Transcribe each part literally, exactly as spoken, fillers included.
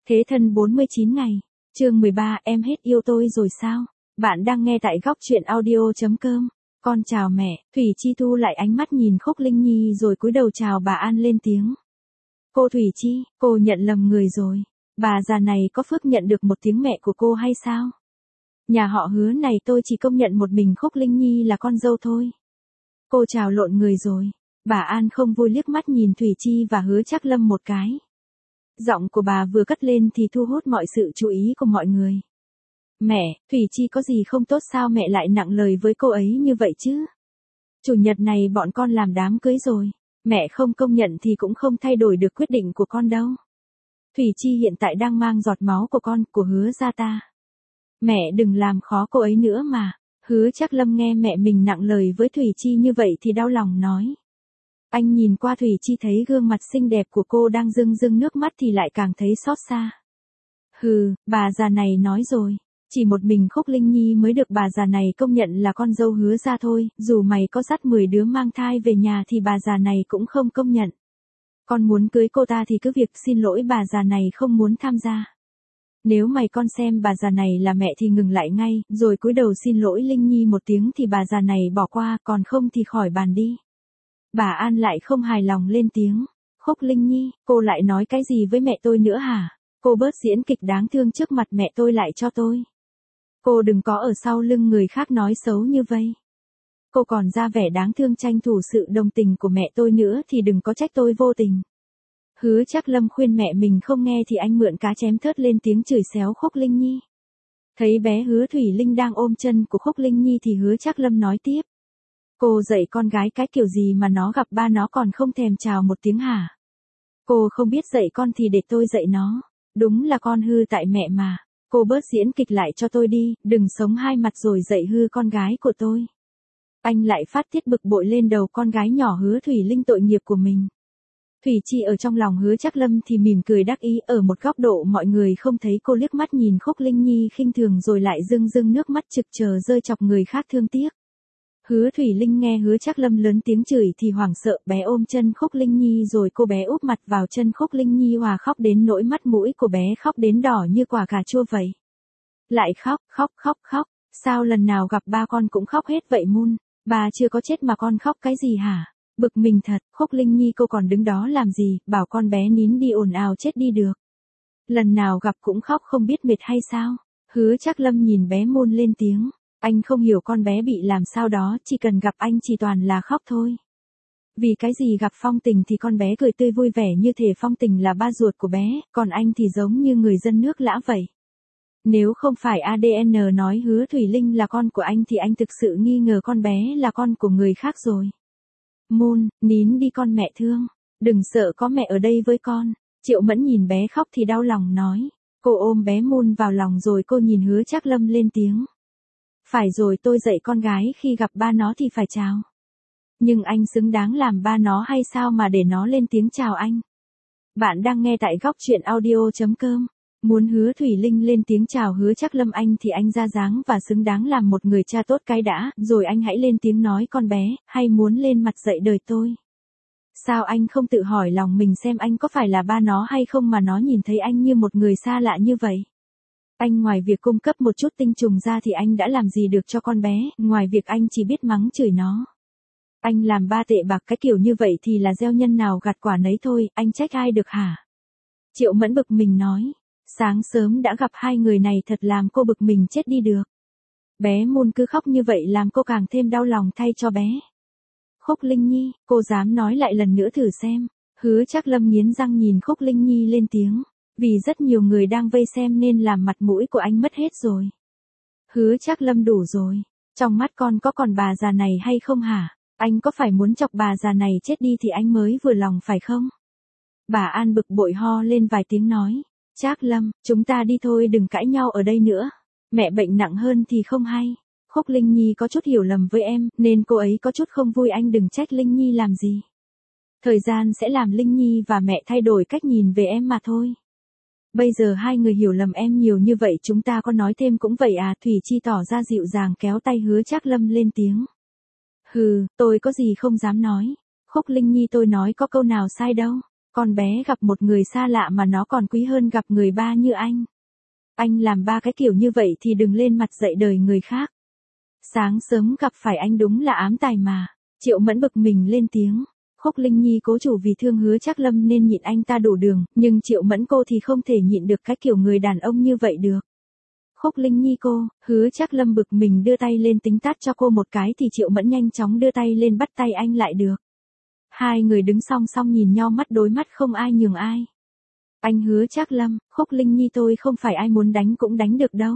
Thế thân bốn mươi chín ngày. Chương mười ba, em hết yêu tôi rồi sao? Bạn đang nghe tại góc truyện audio chấm com. Con chào mẹ. Thủy Chi thu lại ánh mắt nhìn Khúc Linh Nhi rồi cúi đầu chào bà An lên tiếng. Cô Thủy Chi, cô nhận lầm người rồi. Bà già này có phước nhận được một tiếng mẹ của cô hay sao? Nhà họ Hứa này tôi chỉ công nhận một mình Khúc Linh Nhi là con dâu thôi. Cô chào lộn người rồi. Bà An không vui liếc mắt nhìn Thủy Chi và Hứa Trác Lâm một cái. Giọng của bà vừa cất lên thì thu hút mọi sự chú ý của mọi người. Mẹ, Thủy Chi có gì không tốt sao mẹ lại nặng lời với cô ấy như vậy chứ? Chủ nhật này bọn con làm đám cưới rồi. Mẹ không công nhận thì cũng không thay đổi được quyết định của con đâu. Thủy Chi hiện tại đang mang giọt máu của con, của Hứa gia ta. Mẹ đừng làm khó cô ấy nữa mà. Hứa Trác Lâm nghe mẹ mình nặng lời với Thủy Chi như vậy thì đau lòng nói. Anh nhìn qua Thủy Chi thấy gương mặt xinh đẹp của cô đang rưng rưng nước mắt thì lại càng thấy xót xa. Hừ, bà già này nói rồi. Chỉ một mình Khúc Linh Nhi mới được bà già này công nhận là con dâu Hứa gia thôi. Dù mày có dắt mười đứa mang thai về nhà thì bà già này cũng không công nhận. Con muốn cưới cô ta thì cứ việc xin lỗi bà già này không muốn tham gia. Nếu mày con xem bà già này là mẹ thì ngừng lại ngay, rồi cúi đầu xin lỗi Linh Nhi một tiếng thì bà già này bỏ qua, còn không thì khỏi bàn đi. Bà An lại không hài lòng lên tiếng. Khúc Linh Nhi, cô lại nói cái gì với mẹ tôi nữa hả? Cô bớt diễn kịch đáng thương trước mặt mẹ tôi lại cho tôi. Cô đừng có ở sau lưng người khác nói xấu như vậy. Cô còn ra vẻ đáng thương tranh thủ sự đồng tình của mẹ tôi nữa thì đừng có trách tôi vô tình. Hứa Trác Lâm khuyên mẹ mình không nghe thì anh mượn cá chém thớt lên tiếng chửi xéo Khúc Linh Nhi. Thấy bé Hứa Thủy Linh đang ôm chân của Khúc Linh Nhi thì Hứa Trác Lâm nói tiếp. Cô dạy con gái cái kiểu gì mà nó gặp ba nó còn không thèm chào một tiếng hả? Cô không biết dạy con thì để tôi dạy nó. Đúng là con hư tại mẹ mà. Cô bớt diễn kịch lại cho tôi đi, đừng sống hai mặt rồi dạy hư con gái của tôi. Anh lại phát tiết bực bội lên đầu con gái nhỏ Hứa Thủy Linh tội nghiệp của mình. Thủy Chi ở trong lòng Hứa Trác Lâm thì mỉm cười đắc ý, ở một góc độ mọi người không thấy cô liếc mắt nhìn Khúc Linh Nhi khinh thường rồi lại rưng rưng nước mắt trực chờ rơi chọc người khác thương tiếc. Hứa Thủy Linh nghe Hứa Trác Lâm lớn tiếng chửi thì hoảng sợ, bé ôm chân Khúc Linh Nhi rồi cô bé úp mặt vào chân Khúc Linh Nhi hòa khóc đến nỗi mắt mũi của bé khóc đến đỏ như quả cà chua vậy. Lại khóc, khóc, khóc, khóc, sao lần nào gặp ba con cũng khóc hết vậy Mun, bà chưa có chết mà con khóc cái gì hả? Bực mình thật, Khúc Linh Nhi cô còn đứng đó làm gì, bảo con bé nín đi ồn ào chết đi được. Lần nào gặp cũng khóc không biết mệt hay sao? Hứa Trác Lâm nhìn bé Mun lên tiếng. Anh không hiểu con bé bị làm sao đó, chỉ cần gặp anh chỉ toàn là khóc thôi. Vì cái gì gặp Phong Tình thì con bé cười tươi vui vẻ như thể Phong Tình là ba ruột của bé, còn anh thì giống như người dân nước lã vậy. Nếu không phải a đê en nói Hứa Thủy Linh là con của anh thì anh thực sự nghi ngờ con bé là con của người khác rồi. Mun, nín đi con mẹ thương, đừng sợ có mẹ ở đây với con. Triệu Mẫn nhìn bé khóc thì đau lòng nói. Cô ôm bé Mun vào lòng rồi cô nhìn Hứa Trác Lâm lên tiếng. Phải rồi, tôi dạy con gái khi gặp ba nó thì phải chào. Nhưng anh xứng đáng làm ba nó hay sao mà để nó lên tiếng chào anh? Bạn đang nghe tại góc truyện audio chấm com. Muốn Hứa Thủy Linh lên tiếng chào Hứa Trác Lâm anh thì anh ra dáng và xứng đáng làm một người cha tốt cái đã, rồi anh hãy lên tiếng nói con bé, hay muốn lên mặt dạy đời tôi. Sao anh không tự hỏi lòng mình xem anh có phải là ba nó hay không mà nó nhìn thấy anh như một người xa lạ như vậy? Anh ngoài việc cung cấp một chút tinh trùng ra thì anh đã làm gì được cho con bé, ngoài việc anh chỉ biết mắng chửi nó. Anh làm ba tệ bạc cái kiểu như vậy thì là gieo nhân nào gặt quả nấy thôi, anh trách ai được hả? Triệu Mẫn bực mình nói, sáng sớm đã gặp hai người này thật làm cô bực mình chết đi được. Bé Mun cứ khóc như vậy làm cô càng thêm đau lòng thay cho bé. Khúc Linh Nhi, cô dám nói lại lần nữa thử xem. Hứa Trác Lâm nghiến răng nhìn Khúc Linh Nhi lên tiếng. Vì rất nhiều người đang vây xem nên làm mặt mũi của anh mất hết rồi. Hứa Trác Lâm đủ rồi. Trong mắt con có còn bà già này hay không hả? Anh có phải muốn chọc bà già này chết đi thì anh mới vừa lòng phải không? Bà An bực bội ho lên vài tiếng nói. Trác Lâm, chúng ta đi thôi đừng cãi nhau ở đây nữa. Mẹ bệnh nặng hơn thì không hay. Khúc Linh Nhi có chút hiểu lầm với em nên cô ấy có chút không vui, anh đừng trách Linh Nhi làm gì. Thời gian sẽ làm Linh Nhi và mẹ thay đổi cách nhìn về em mà thôi. Bây giờ hai người hiểu lầm em nhiều như vậy chúng ta có nói thêm cũng vậy à? Thủy Chi tỏ ra dịu dàng kéo tay Hứa Trác Lâm lên tiếng. Hừ, tôi có gì không dám nói. Khúc Linh Nhi tôi nói có câu nào sai đâu. Con bé gặp một người xa lạ mà nó còn quý hơn gặp người ba như anh. Anh làm ba cái kiểu như vậy thì đừng lên mặt dạy đời người khác. Sáng sớm gặp phải anh đúng là ám tài mà. Triệu Mẫn bực mình lên tiếng. Khúc Linh Nhi cố chủ vì thương Hứa Trác Lâm nên nhịn anh ta đủ đường, nhưng Triệu Mẫn cô thì không thể nhịn được cái kiểu người đàn ông như vậy được. Khúc Linh Nhi cô, Hứa Trác Lâm bực mình đưa tay lên tính tát cho cô một cái thì Triệu Mẫn nhanh chóng đưa tay lên bắt tay anh lại được. Hai người đứng song song nhìn nhau mắt đối mắt không ai nhường ai. Anh Hứa Trác Lâm, Khúc Linh Nhi tôi không phải ai muốn đánh cũng đánh được đâu.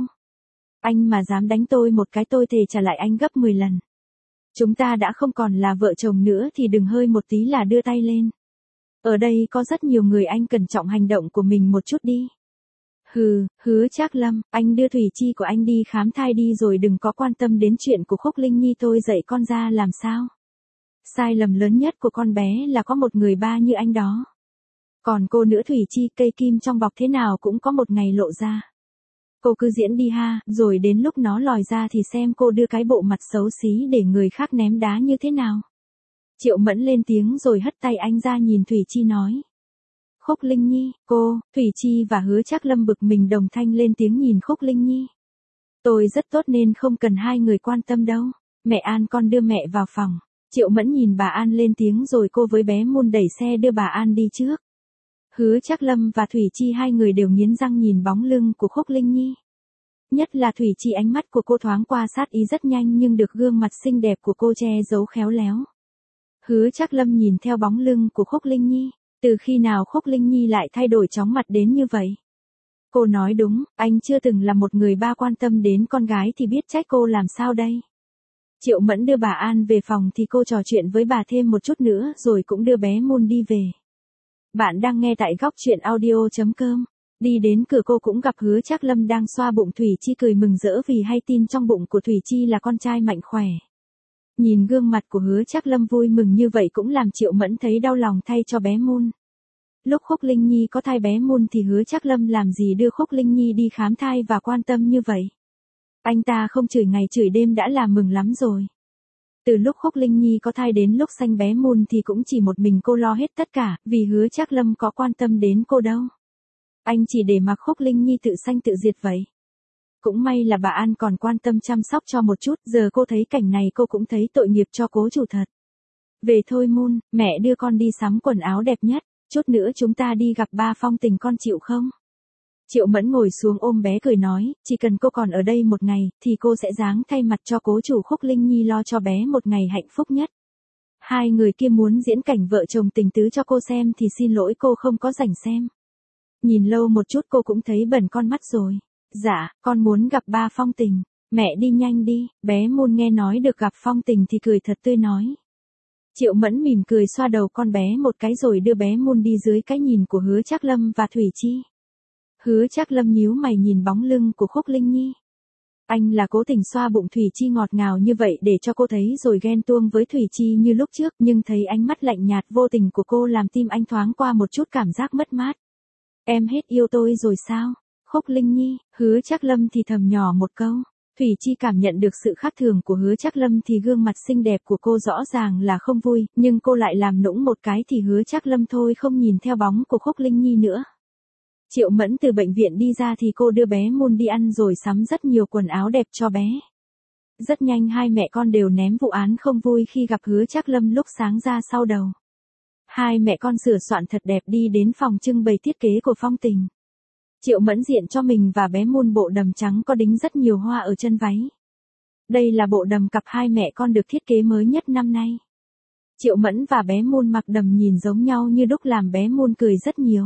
Anh mà dám đánh tôi một cái tôi thề trả lại anh gấp mười lần. Chúng ta đã không còn là vợ chồng nữa thì đừng hơi một tí là đưa tay lên. Ở đây có rất nhiều người, anh cẩn trọng hành động của mình một chút đi. Hừ, Hứa Trác Lâm, anh đưa Thủy Chi của anh đi khám thai đi rồi đừng có quan tâm đến chuyện của Khúc Linh Nhi tôi dạy con ra làm sao. Sai lầm lớn nhất của con bé là có một người ba như anh đó. Còn cô nữa Thủy Chi, cây kim trong bọc thế nào cũng có một ngày lộ ra. Cô cứ diễn đi ha, rồi đến lúc nó lòi ra thì xem cô đưa cái bộ mặt xấu xí để người khác ném đá như thế nào. Triệu Mẫn lên tiếng rồi hất tay anh ra nhìn Thủy Chi nói. Khúc Linh Nhi, cô, Thủy Chi và Hứa Trác Lâm bực mình đồng thanh lên tiếng nhìn Khúc Linh Nhi. Tôi rất tốt nên không cần hai người quan tâm đâu. Mẹ An con đưa mẹ vào phòng. Triệu Mẫn nhìn bà An lên tiếng rồi cô với bé Mun đẩy xe đưa bà An đi trước. Hứa Trác Lâm và Thủy Chi hai người đều nghiến răng nhìn bóng lưng của Khúc Linh Nhi. Nhất là Thủy Chi, ánh mắt của cô thoáng qua sát ý rất nhanh nhưng được gương mặt xinh đẹp của cô che giấu khéo léo. Hứa Trác Lâm nhìn theo bóng lưng của Khúc Linh Nhi, từ khi nào Khúc Linh Nhi lại thay đổi chóng mặt đến như vậy? Cô nói đúng, anh chưa từng là một người ba quan tâm đến con gái thì biết trách cô làm sao đây? Triệu Mẫn đưa bà An về phòng thì cô trò chuyện với bà thêm một chút nữa rồi cũng đưa bé Mun đi về. Bạn đang nghe tại góc truyện audio chấm com. Đi đến cửa cô cũng gặp Hứa Trác Lâm đang xoa bụng Thủy Chi cười mừng rỡ vì hay tin trong bụng của Thủy Chi là con trai mạnh khỏe. Nhìn gương mặt của Hứa Trác Lâm vui mừng như vậy cũng làm Triệu Mẫn thấy đau lòng thay cho bé Mun. Lúc Khúc Linh Nhi có thai bé Mun thì Hứa Trác Lâm làm gì đưa Khúc Linh Nhi đi khám thai và quan tâm như vậy. Anh ta không chửi ngày chửi đêm đã là mừng lắm rồi. Từ lúc Khúc Linh Nhi có thai đến lúc sanh bé Mun thì cũng chỉ một mình cô lo hết tất cả, vì Hứa Trác Lâm có quan tâm đến cô đâu. Anh chỉ để mặc Khúc Linh Nhi tự sanh tự diệt vậy. Cũng may là bà An còn quan tâm chăm sóc cho một chút, giờ cô thấy cảnh này cô cũng thấy tội nghiệp cho cố chủ thật. Về thôi Mun, mẹ đưa con đi sắm quần áo đẹp nhất, chút nữa chúng ta đi gặp ba Phong Tình, con chịu không? Triệu Mẫn ngồi xuống ôm bé cười nói, chỉ cần cô còn ở đây một ngày, thì cô sẽ giáng thay mặt cho cố chủ Khúc Linh Nhi lo cho bé một ngày hạnh phúc nhất. Hai người kia muốn diễn cảnh vợ chồng tình tứ cho cô xem thì xin lỗi cô không có rảnh xem. Nhìn lâu một chút cô cũng thấy bẩn con mắt rồi. Dạ, con muốn gặp ba Phong Tình. Mẹ đi nhanh đi, bé Mun nghe nói được gặp Phong Tình thì cười thật tươi nói. Triệu Mẫn mỉm cười xoa đầu con bé một cái rồi đưa bé Mun đi dưới cái nhìn của Hứa Trác Lâm và Thủy Chi. Hứa Trác Lâm nhíu mày nhìn bóng lưng của Khúc Linh Nhi. Anh là cố tình xoa bụng Thủy Chi ngọt ngào như vậy để cho cô thấy rồi ghen tuông với Thủy Chi như lúc trước, nhưng thấy ánh mắt lạnh nhạt vô tình của cô làm tim anh thoáng qua một chút cảm giác mất mát. Em hết yêu tôi rồi sao? Khúc Linh Nhi, Hứa Trác Lâm thì thầm nhỏ một câu. Thủy Chi cảm nhận được sự khác thường của Hứa Trác Lâm thì gương mặt xinh đẹp của cô rõ ràng là không vui, nhưng cô lại làm nũng một cái thì Hứa Trác Lâm thôi không nhìn theo bóng của Khúc Linh Nhi nữa. Triệu Mẫn từ bệnh viện đi ra thì cô đưa bé Mun đi ăn rồi sắm rất nhiều quần áo đẹp cho bé. Rất nhanh hai mẹ con đều ném vụ án không vui khi gặp Hứa Trác Lâm lúc sáng ra sau đầu. Hai mẹ con sửa soạn thật đẹp đi đến phòng trưng bày thiết kế của Phong Tình. Triệu Mẫn diện cho mình và bé Mun bộ đầm trắng có đính rất nhiều hoa ở chân váy. Đây là bộ đầm cặp hai mẹ con được thiết kế mới nhất năm nay. Triệu Mẫn và bé Mun mặc đầm nhìn giống nhau như đúc làm bé Mun cười rất nhiều.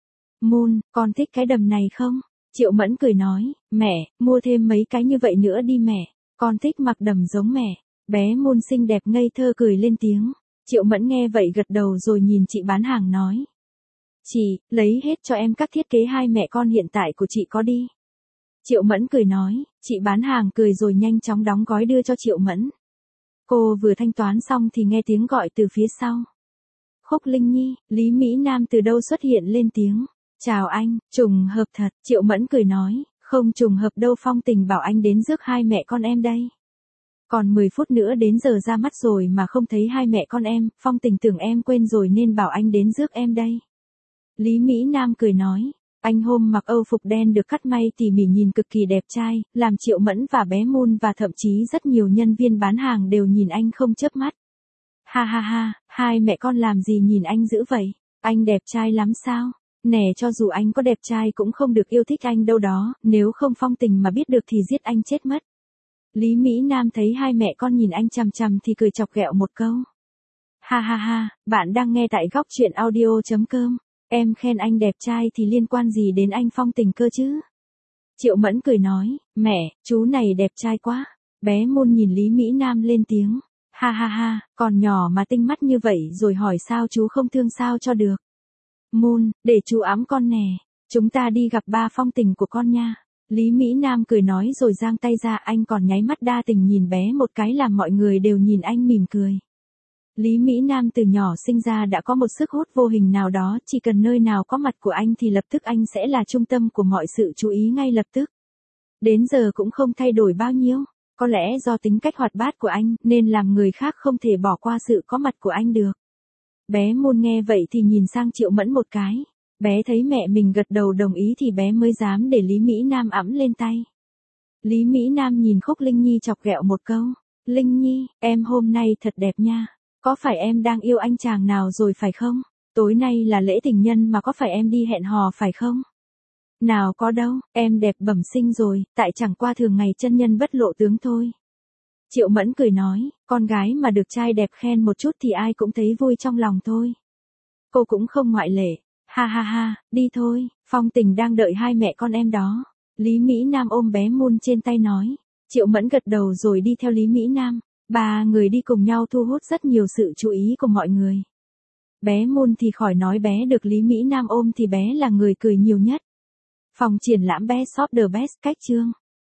Mun, con thích cái đầm này không? Triệu Mẫn cười nói, mẹ, mua thêm mấy cái như vậy nữa đi mẹ, con thích mặc đầm giống mẹ. Bé Mun xinh đẹp ngây thơ cười lên tiếng. Triệu Mẫn nghe vậy gật đầu rồi nhìn chị bán hàng nói. Chị, lấy hết cho em các thiết kế hai mẹ con hiện tại của chị có đi. Triệu Mẫn cười nói, chị bán hàng cười rồi nhanh chóng đóng gói đưa cho Triệu Mẫn. Cô vừa thanh toán xong thì nghe tiếng gọi từ phía sau. Khúc Linh Nhi, Lý Mỹ Nam từ đâu xuất hiện lên tiếng. Chào anh, trùng hợp thật, Triệu Mẫn cười nói, không trùng hợp đâu, Phong Tình bảo anh đến rước hai mẹ con em đây. Còn mười phút nữa đến giờ ra mắt rồi mà không thấy hai mẹ con em, Phong Tình tưởng em quên rồi nên bảo anh đến rước em đây. Lý Mỹ Nam cười nói. Anh hôm mặc Âu phục đen được cắt may tỉ mỉ nhìn cực kỳ đẹp trai, làm Triệu Mẫn và bé Moon và thậm chí rất nhiều nhân viên bán hàng đều nhìn anh không chớp mắt. Ha ha ha, hai mẹ con làm gì nhìn anh dữ vậy? Anh đẹp trai lắm sao? Nè, cho dù anh có đẹp trai cũng không được yêu thích anh đâu đó, nếu không Phong Tình mà biết được thì giết anh chết mất. Lý Mỹ Nam thấy hai mẹ con nhìn anh chằm chằm thì cười chọc ghẹo một câu. Ha ha ha, bạn đang nghe tại góc truyện audio chấm com. Em khen anh đẹp trai thì liên quan gì đến anh Phong Tình cơ chứ? Triệu Mẫn cười nói, mẹ, chú này đẹp trai quá. Bé Moon nhìn Lý Mỹ Nam lên tiếng. Ha ha ha, còn nhỏ mà tinh mắt như vậy rồi hỏi sao chú không thương sao cho được. Moon, để chú ẵm con nè. Chúng ta đi gặp ba Phong Tình của con nha. Lý Mỹ Nam cười nói rồi giang tay ra, anh còn nháy mắt đa tình nhìn bé một cái làm mọi người đều nhìn anh mỉm cười. Lý Mỹ Nam từ nhỏ sinh ra đã có một sức hút vô hình nào đó, chỉ cần nơi nào có mặt của anh thì lập tức anh sẽ là trung tâm của mọi sự chú ý ngay lập tức. Đến giờ cũng không thay đổi bao nhiêu, có lẽ do tính cách hoạt bát của anh nên làm người khác không thể bỏ qua sự có mặt của anh được. Bé Moon nghe vậy thì nhìn sang Triệu Mẫn một cái, bé thấy mẹ mình gật đầu đồng ý thì bé mới dám để Lý Mỹ Nam ẵm lên tay. Lý Mỹ Nam nhìn Khúc Linh Nhi chọc ghẹo một câu, Linh Nhi, em hôm nay thật đẹp nha. Có phải em đang yêu anh chàng nào rồi phải không? Tối nay là lễ tình nhân mà có phải em đi hẹn hò phải không? Nào có đâu, em đẹp bẩm sinh rồi, tại chẳng qua thường ngày chân nhân bất lộ tướng thôi. Triệu Mẫn cười nói, con gái mà được trai đẹp khen một chút thì ai cũng thấy vui trong lòng thôi. Cô cũng không ngoại lệ. Ha ha ha, đi thôi, Phong Tình đang đợi hai mẹ con em đó. Lý Mỹ Nam ôm bé Moon trên tay nói. Triệu Mẫn gật đầu rồi đi theo Lý Mỹ Nam. Ba người đi cùng nhau thu hút rất nhiều sự chú ý của mọi người. Bé Moon thì khỏi nói, bé được Lý Mỹ Nam ôm thì bé là người cười nhiều nhất. Phòng triển lãm Best of the Best cách chương.